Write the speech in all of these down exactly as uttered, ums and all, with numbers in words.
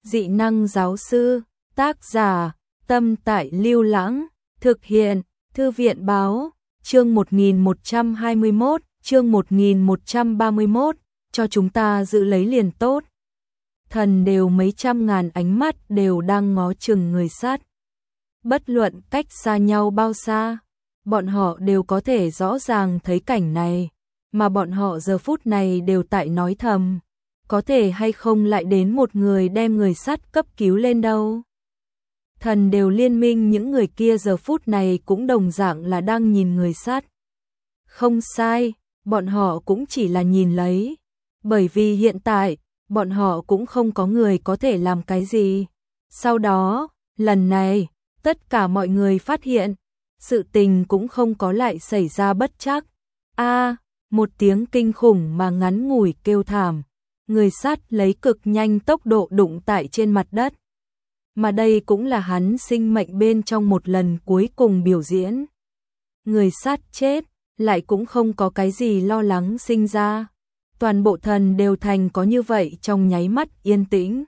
Dị năng giáo sư, tác giả, Tâm Tại Lưu Lãng, thực hiện, Thư viện báo, chương một nghìn một trăm hai mươi mốt, chương một nghìn một trăm ba mươi mốt, cho chúng ta giữ lấy liền tốt. Thần đều mấy trăm ngàn ánh mắt đều đang ngó chừng người sát. Bất luận cách xa nhau bao xa, bọn họ đều có thể rõ ràng thấy cảnh này, mà bọn họ giờ phút này đều tại nói thầm, có thể hay không lại đến một người đem người sát cấp cứu lên đâu. Thần đều liên minh những người kia giờ phút này cũng đồng dạng là đang nhìn người sát. Không sai, bọn họ cũng chỉ là nhìn lấy, bởi vì hiện tại, bọn họ cũng không có người có thể làm cái gì. Sau đó, lần này, tất cả mọi người phát hiện, sự tình cũng không có lại xảy ra bất trắc. A, một tiếng kinh khủng mà ngắn ngủi kêu thảm, người sát lấy cực nhanh tốc độ đụng tại trên mặt đất. Mà đây cũng là hắn sinh mệnh bên trong một lần cuối cùng biểu diễn. Người sát chết, lại cũng không có cái gì lo lắng sinh ra. Toàn bộ thần đều thành có như vậy trong nháy mắt yên tĩnh.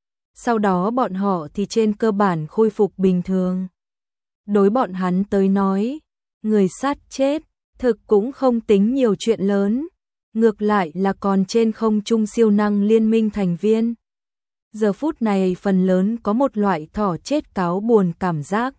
Sau đó bọn họ thì trên cơ bản khôi phục bình thường. Đối bọn hắn tới nói, người sát chết, thực cũng không tính nhiều chuyện lớn. Ngược lại là còn trên không trung siêu năng liên minh thành viên. Giờ phút này phần lớn có một loại thỏ chết cáo buồn cảm giác.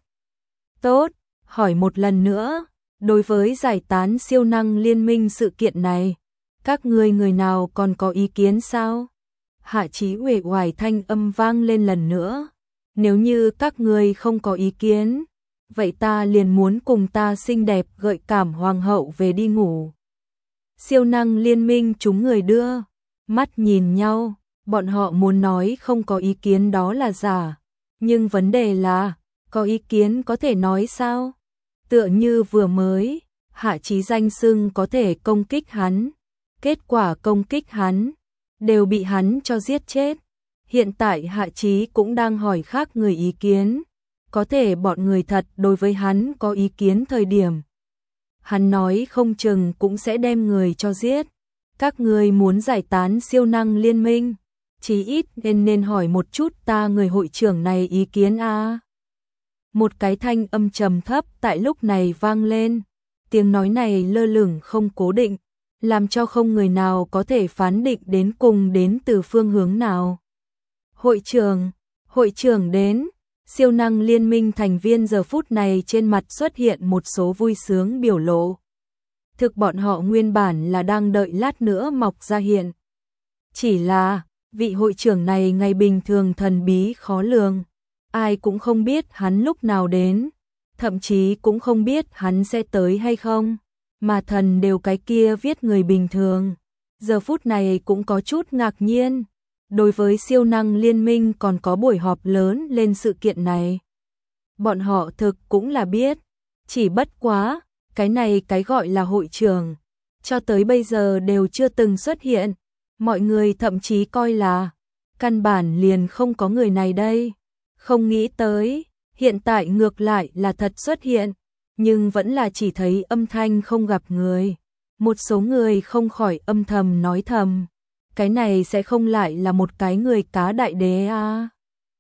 Tốt, hỏi một lần nữa, đối với giải tán siêu năng liên minh sự kiện này, các ngươi người nào còn có ý kiến sao? Hạ Chí uể oải thanh âm vang lên lần nữa. Nếu như các ngươi không có ý kiến, vậy ta liền muốn cùng ta xinh đẹp gợi cảm hoàng hậu về đi ngủ. Siêu năng liên minh chúng người đưa, mắt nhìn nhau, bọn họ muốn nói không có ý kiến đó là giả. Nhưng vấn đề là, có ý kiến có thể nói sao? Tựa như vừa mới, Hạ Chí danh xưng có thể công kích hắn. Kết quả công kích hắn, đều bị hắn cho giết chết. Hiện tại Hạ Chí cũng đang hỏi khác người ý kiến. Có thể bọn người thật đối với hắn có ý kiến thời điểm. Hắn nói không chừng cũng sẽ đem người cho giết. Các người muốn giải tán siêu năng liên minh, chí ít nên nên hỏi một chút ta người hội trưởng này ý kiến a. Một cái thanh âm trầm thấp tại lúc này vang lên. Tiếng nói này lơ lửng không cố định, làm cho không người nào có thể phán định đến cùng đến từ phương hướng nào. Hội trưởng, hội trưởng đến. Siêu năng liên minh thành viên giờ phút này trên mặt xuất hiện một số vui sướng biểu lộ. Thực bọn họ nguyên bản là đang đợi lát nữa mọc ra hiện. Chỉ là, vị hội trưởng này ngày bình thường thần bí khó lường. Ai cũng không biết hắn lúc nào đến. Thậm chí cũng không biết hắn sẽ tới hay không. Mà thần đều cái kia viết người bình thường. Giờ phút này cũng có chút ngạc nhiên. Đối với siêu năng liên minh còn có buổi họp lớn lên sự kiện này. Bọn họ thực cũng là biết. Chỉ bất quá, cái này cái gọi là hội trưởng. Cho tới bây giờ đều chưa từng xuất hiện. Mọi người thậm chí coi là căn bản liền không có người này đây. Không nghĩ tới, hiện tại ngược lại là thật xuất hiện. Nhưng vẫn là chỉ thấy âm thanh không gặp người. Một số người không khỏi âm thầm nói thầm. Cái này sẽ không lại là một cái người cá đại đế à?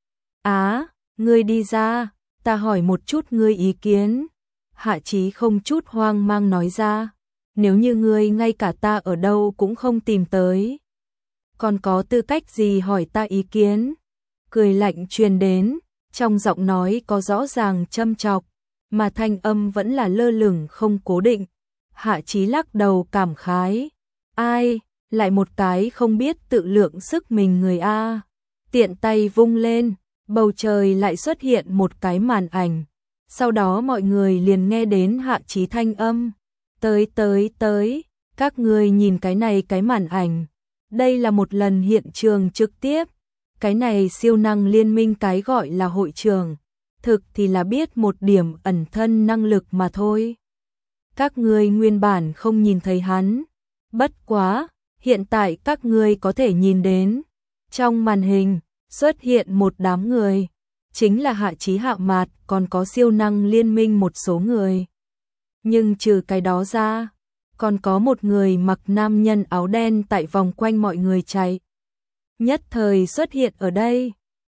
Á, ngươi đi ra, ta hỏi một chút ngươi ý kiến. Hạ Chí không chút hoang mang nói ra. Nếu như ngươi ngay cả ta ở đâu cũng không tìm tới, còn có tư cách gì hỏi ta ý kiến? Cười lạnh truyền đến, trong giọng nói có rõ ràng châm chọc, mà thanh âm vẫn là lơ lửng không cố định. Hạ Chí lắc đầu cảm khái. Ai? Lại một cái không biết tự lượng sức mình người a. Tiện tay vung lên, bầu trời lại xuất hiện một cái màn ảnh. Sau đó mọi người liền nghe đến Hạ Chí thanh âm. Tới tới tới, các người nhìn cái này cái màn ảnh. Đây là một lần hiện trường trực tiếp. Cái này siêu năng liên minh cái gọi là hội trường. Thực thì là biết một điểm ẩn thân năng lực mà thôi. Các người nguyên bản không nhìn thấy hắn. Bất quá, hiện tại các ngươi có thể nhìn đến. Trong màn hình, xuất hiện một đám người. Chính là Hạ Chí Hạ Mạt, còn có siêu năng liên minh một số người. Nhưng trừ cái đó ra, còn có một người mặc nam nhân áo đen tại vòng quanh mọi người chạy. Nhất thời xuất hiện ở đây.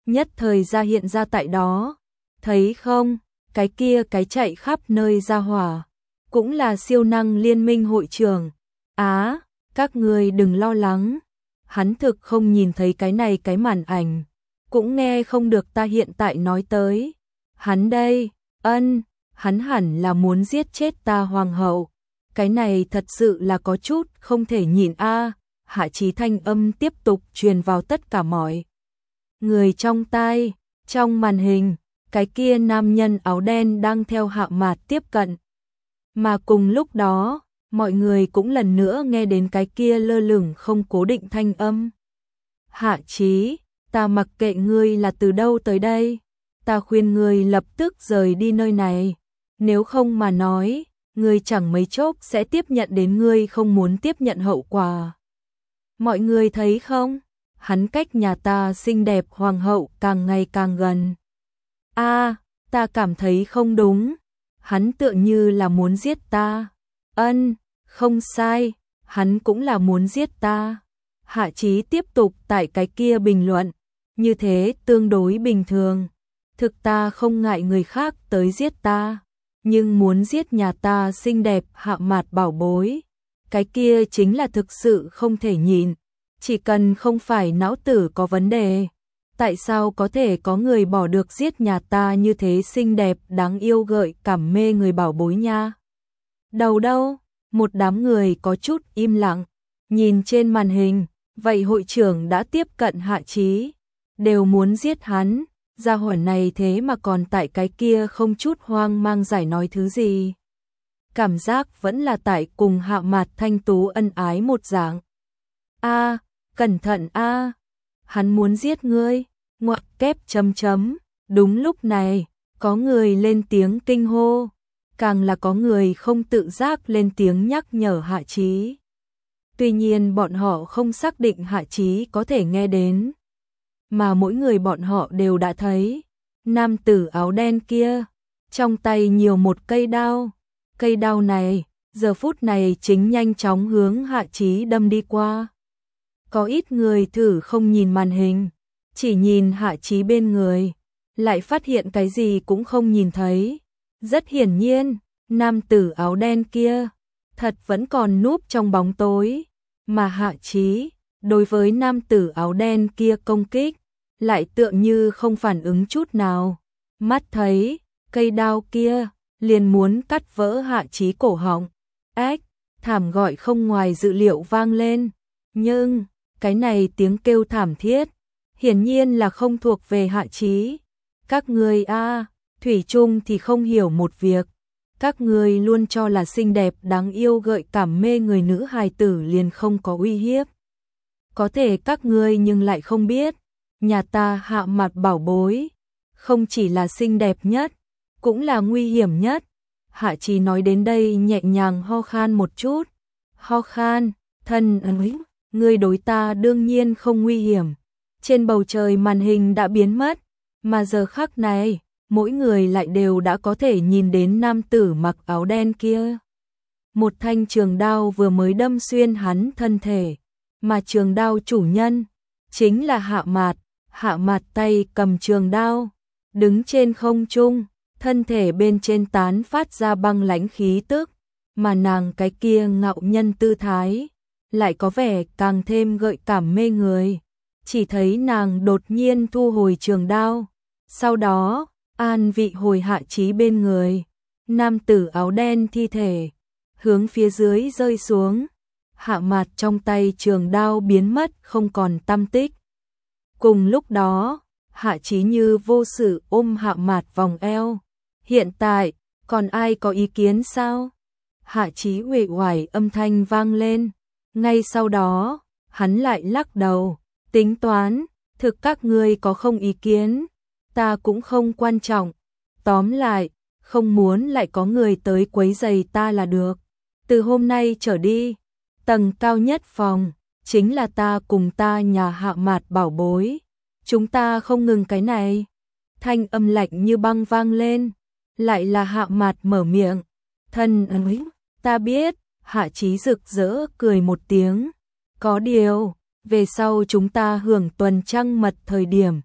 nhất thời ra hiện ra tại đó. Thấy không, cái kia cái chạy khắp nơi ra hỏa, cũng là siêu năng liên minh hội trưởng. Á, các ngươi đừng lo lắng, hắn thực không nhìn thấy cái này cái màn ảnh, cũng nghe không được ta hiện tại nói tới. Hắn đây, ân, hắn hẳn là muốn giết chết ta hoàng hậu. Cái này thật sự là có chút không thể nhìn a. Hạ Chí thanh âm tiếp tục truyền vào tất cả mọi người trong tai. Trong màn hình, cái kia nam nhân áo đen đang theo Hạ Mạt tiếp cận. Mà cùng lúc đó, mọi người cũng lần nữa nghe đến cái kia lơ lửng không cố định thanh âm. Hạ Chí, ta mặc kệ ngươi là từ đâu tới đây, ta khuyên ngươi lập tức rời đi nơi này, nếu không mà nói, ngươi chẳng mấy chốc sẽ tiếp nhận đến ngươi không muốn tiếp nhận hậu quả. Mọi người thấy không, hắn cách nhà ta xinh đẹp hoàng hậu càng ngày càng gần. A, ta cảm thấy không đúng, hắn tựa như là muốn giết ta. Ân, không sai, hắn cũng là muốn giết ta. Hạ Chí tiếp tục tại cái kia bình luận, như thế tương đối bình thường. Thực ta không ngại người khác tới giết ta, nhưng muốn giết nhà ta xinh đẹp Hạ Mạt bảo bối, cái kia chính là thực sự không thể nhìn. Chỉ cần không phải não tử có vấn đề, tại sao có thể có người bỏ được giết nhà ta như thế xinh đẹp đáng yêu gợi cảm mê người bảo bối nha. Đầu đâu, một đám người có chút im lặng, nhìn trên màn hình, vậy hội trưởng đã tiếp cận Hạ Chí, đều muốn giết hắn, gia hỏa này thế mà còn tại cái kia không chút hoang mang giải nói thứ gì. Cảm giác vẫn là tại cùng Hạ Mạt thanh tú ân ái một dạng. A, cẩn thận a, hắn muốn giết ngươi, ngoặc kép chấm chấm. Đúng lúc này, có người lên tiếng kinh hô, càng là có người không tự giác lên tiếng nhắc nhở Hạ Chí. Tuy nhiên bọn họ không xác định Hạ Chí có thể nghe đến, mà mỗi người bọn họ đều đã thấy, nam tử áo đen kia, trong tay nhiều một cây đao, cây đao này, giờ phút này chính nhanh chóng hướng Hạ Chí đâm đi qua. Có ít người thử không nhìn màn hình, chỉ nhìn Hạ Chí bên người, lại phát hiện cái gì cũng không nhìn thấy. Rất hiển nhiên, nam tử áo đen kia, thật vẫn còn núp trong bóng tối, mà Hạ Chí, đối với nam tử áo đen kia công kích, lại tựa như không phản ứng chút nào. Mắt thấy, cây đao kia, liền muốn cắt vỡ Hạ Chí cổ họng. Ếch, thảm gọi không ngoài dự liệu vang lên, nhưng, cái này tiếng kêu thảm thiết, hiển nhiên là không thuộc về Hạ Chí. Các ngươi a, thủy chung thì không hiểu một việc, các ngươi luôn cho là xinh đẹp đáng yêu gợi cảm mê người nữ hài tử liền không có uy hiếp. Có thể các ngươi nhưng lại không biết, nhà ta Hạ Mạt bảo bối, không chỉ là xinh đẹp nhất, cũng là nguy hiểm nhất. Hạ Chí nói đến đây nhẹ nhàng ho khan một chút, ho khan, thân ấy, ngươi đối ta đương nhiên không nguy hiểm. Trên bầu trời màn hình đã biến mất, mà giờ khắc này, mỗi người lại đều đã có thể nhìn đến nam tử mặc áo đen kia. Một thanh trường đao vừa mới đâm xuyên hắn thân thể, mà trường đao chủ nhân chính là Hạ Mạt. Hạ Mạt tay cầm trường đao, đứng trên không trung, thân thể bên trên tán phát ra băng lãnh khí tức, mà nàng cái kia ngạo nhân tư thái, lại có vẻ càng thêm gợi cảm mê người. Chỉ thấy nàng đột nhiên thu hồi trường đao, sau đó, an vị hồi Hạ Chí bên người, nam tử áo đen thi thể, hướng phía dưới rơi xuống, Hạ Mạt trong tay trường đao biến mất không còn tăm tích. Cùng lúc đó, Hạ Chí như vô sự ôm Hạ Mạt vòng eo, hiện tại, còn ai có ý kiến sao? Hạ Chí uể oải âm thanh vang lên, ngay sau đó, hắn lại lắc đầu, tính toán, thực các ngươi có không ý kiến, ta cũng không quan trọng, tóm lại, không muốn lại có người tới quấy rầy ta là được. Từ hôm nay trở đi, tầng cao nhất phòng, chính là ta cùng ta nhà Hạ Mạt bảo bối, chúng ta không ngừng cái này. Thanh âm lạnh như băng vang lên, lại là Hạ Mạt mở miệng, thân ấy, ta biết. Hạ Chí rực rỡ cười một tiếng, có điều, về sau chúng ta hưởng tuần trăng mật thời điểm,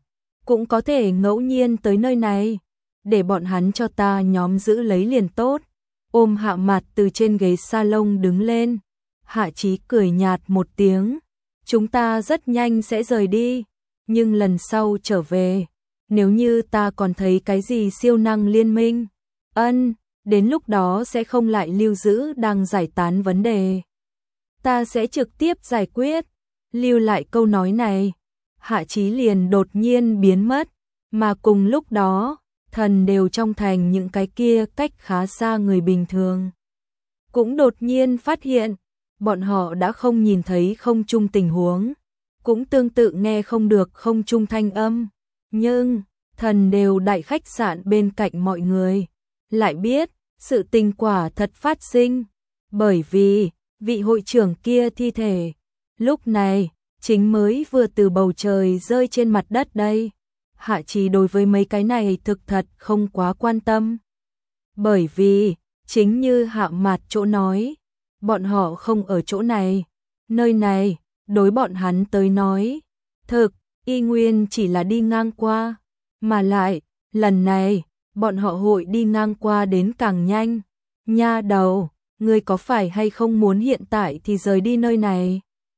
cũng có thể ngẫu nhiên tới nơi này, để bọn hắn cho ta nhóm giữ lấy liền tốt. Ôm Hạ Mạt từ trên ghế salon đứng lên, Hạ Chí cười nhạt một tiếng, chúng ta rất nhanh sẽ rời đi, nhưng lần sau trở về, nếu như ta còn thấy cái gì siêu năng liên minh, ân, đến lúc đó sẽ không lại lưu giữ đang giải tán vấn đề. Ta sẽ trực tiếp giải quyết. Lưu lại câu nói này, Hạ Chí liền đột nhiên biến mất, mà cùng lúc đó, thần đều trong thành những cái kia cách khá xa người bình thường. Cũng đột nhiên phát hiện, bọn họ đã không nhìn thấy không trung tình huống, cũng tương tự nghe không được không trung thanh âm, nhưng thần đều đại khách sạn bên cạnh mọi người, lại biết sự tình quả thật phát sinh, bởi vì vị hội trưởng kia thi thể, lúc này chính mới vừa từ bầu trời rơi trên mặt đất đây. Hạ Chí đối với mấy cái này thực thật không quá quan tâm, bởi vì chính như Hạ Mạt chỗ nói, bọn họ không ở chỗ này, nơi này đối bọn hắn tới nói, thực y nguyên chỉ là đi ngang qua, mà lại lần này bọn họ hội đi ngang qua đến càng nhanh. Nha đầu, ngươi có phải hay không muốn hiện tại thì rời đi nơi này?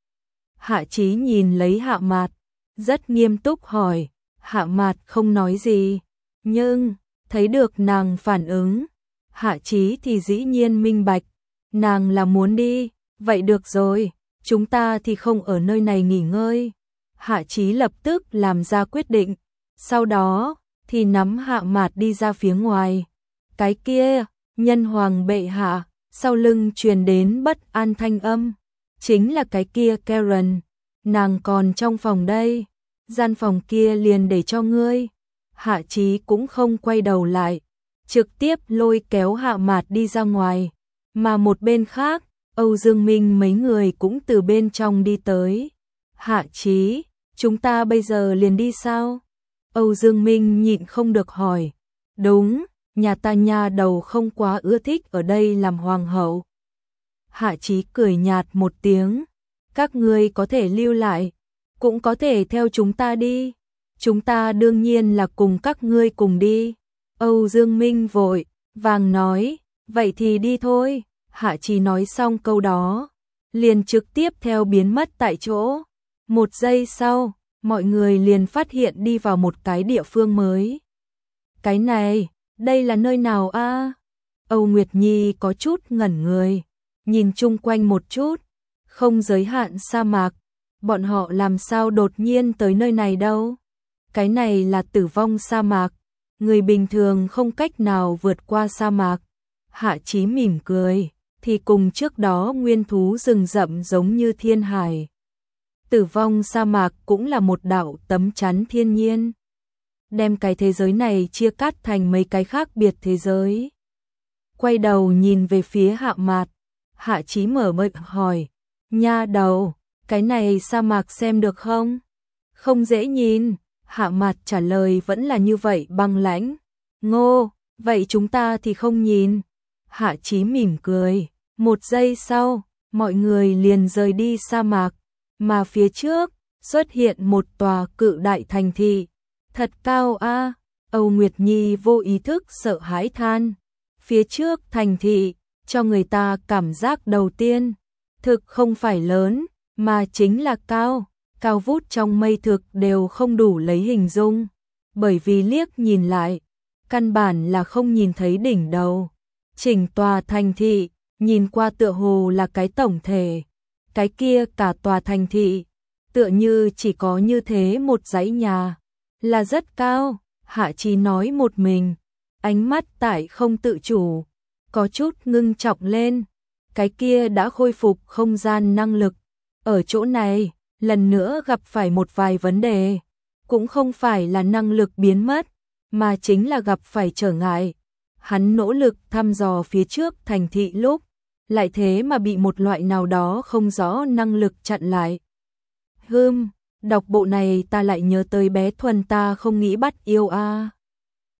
Hạ Chí nhìn lấy Hạ Mạt, rất nghiêm túc hỏi. Hạ Mạt không nói gì, nhưng thấy được nàng phản ứng, Hạ Chí thì dĩ nhiên minh bạch, nàng là muốn đi, vậy được rồi, chúng ta thì không ở nơi này nghỉ ngơi. Hạ Chí lập tức làm ra quyết định, sau đó thì nắm Hạ Mạt đi ra phía ngoài. Cái kia, nhân hoàng bệ hạ, sau lưng truyền đến bất an thanh âm, chính là cái kia Karen, nàng còn trong phòng đây. Gian phòng kia liền để cho ngươi. Hạ Chí cũng không quay đầu lại, trực tiếp lôi kéo Hạ Mạt đi ra ngoài, mà một bên khác, Âu Dương Minh mấy người cũng từ bên trong đi tới. Hạ Chí, chúng ta bây giờ liền đi sao? Âu Dương Minh nhịn không được hỏi. Đúng, nhà ta nha đầu không quá ưa thích ở đây làm hoàng hậu. Hạ Chí cười nhạt một tiếng, các ngươi có thể lưu lại, cũng có thể theo chúng ta đi, chúng ta đương nhiên là cùng các ngươi cùng đi. Âu Dương Minh vội vàng nói, vậy thì đi thôi. Hạ Chí nói xong câu đó, liền trực tiếp theo biến mất tại chỗ. Một giây sau, mọi người liền phát hiện đi vào một cái địa phương mới. Cái này, đây là nơi nào a? Âu Nguyệt Nhi có chút ngẩn người, nhìn chung quanh một chút, không giới hạn sa mạc. Bọn họ làm sao đột nhiên tới nơi này đâu? Cái này là tử vong sa mạc, người bình thường không cách nào vượt qua sa mạc. Hạ Chí mỉm cười, thì cùng trước đó nguyên thú rừng rậm giống như thiên hải. Tử vong sa mạc cũng là một đạo tấm chắn thiên nhiên, đem cái thế giới này chia cắt thành mấy cái khác biệt thế giới. Quay đầu nhìn về phía Hạ Mạt, Hạ Chí mở miệng hỏi, nha đầu, cái này sa mạc xem được không? Không dễ nhìn. Hạ Mạt trả lời vẫn là như vậy băng lãnh. Ngô, vậy chúng ta thì không nhìn. Hạ Chí mỉm cười. Một giây sau, mọi người liền rời đi sa mạc, mà phía trước xuất hiện một tòa cự đại thành thị. Thật cao a. Âu Nguyệt Nhi vô ý thức sợ hãi than. Phía trước thành thị, cho người ta cảm giác đầu tiên, thực không phải lớn, mà chính là cao, cao vút trong mây thực đều không đủ lấy hình dung, bởi vì liếc nhìn lại, căn bản là không nhìn thấy đỉnh đầu. Chỉnh tòa thành thị, nhìn qua tựa hồ là cái tổng thể, cái kia cả tòa thành thị, tựa như chỉ có như thế một dãy nhà, là rất cao. Hạ Chí nói một mình, ánh mắt tại không tự chủ, có chút ngưng trọng lên, cái kia đã khôi phục không gian năng lực. Ở chỗ này, lần nữa gặp phải một vài vấn đề, cũng không phải là năng lực biến mất, mà chính là gặp phải trở ngại. Hắn nỗ lực thăm dò phía trước thành thị lúc, lại thế mà bị một loại nào đó không rõ năng lực chặn lại. Hừm, đọc bộ này ta lại nhớ tới bé Thuần ta không nghĩ bắt yêu a.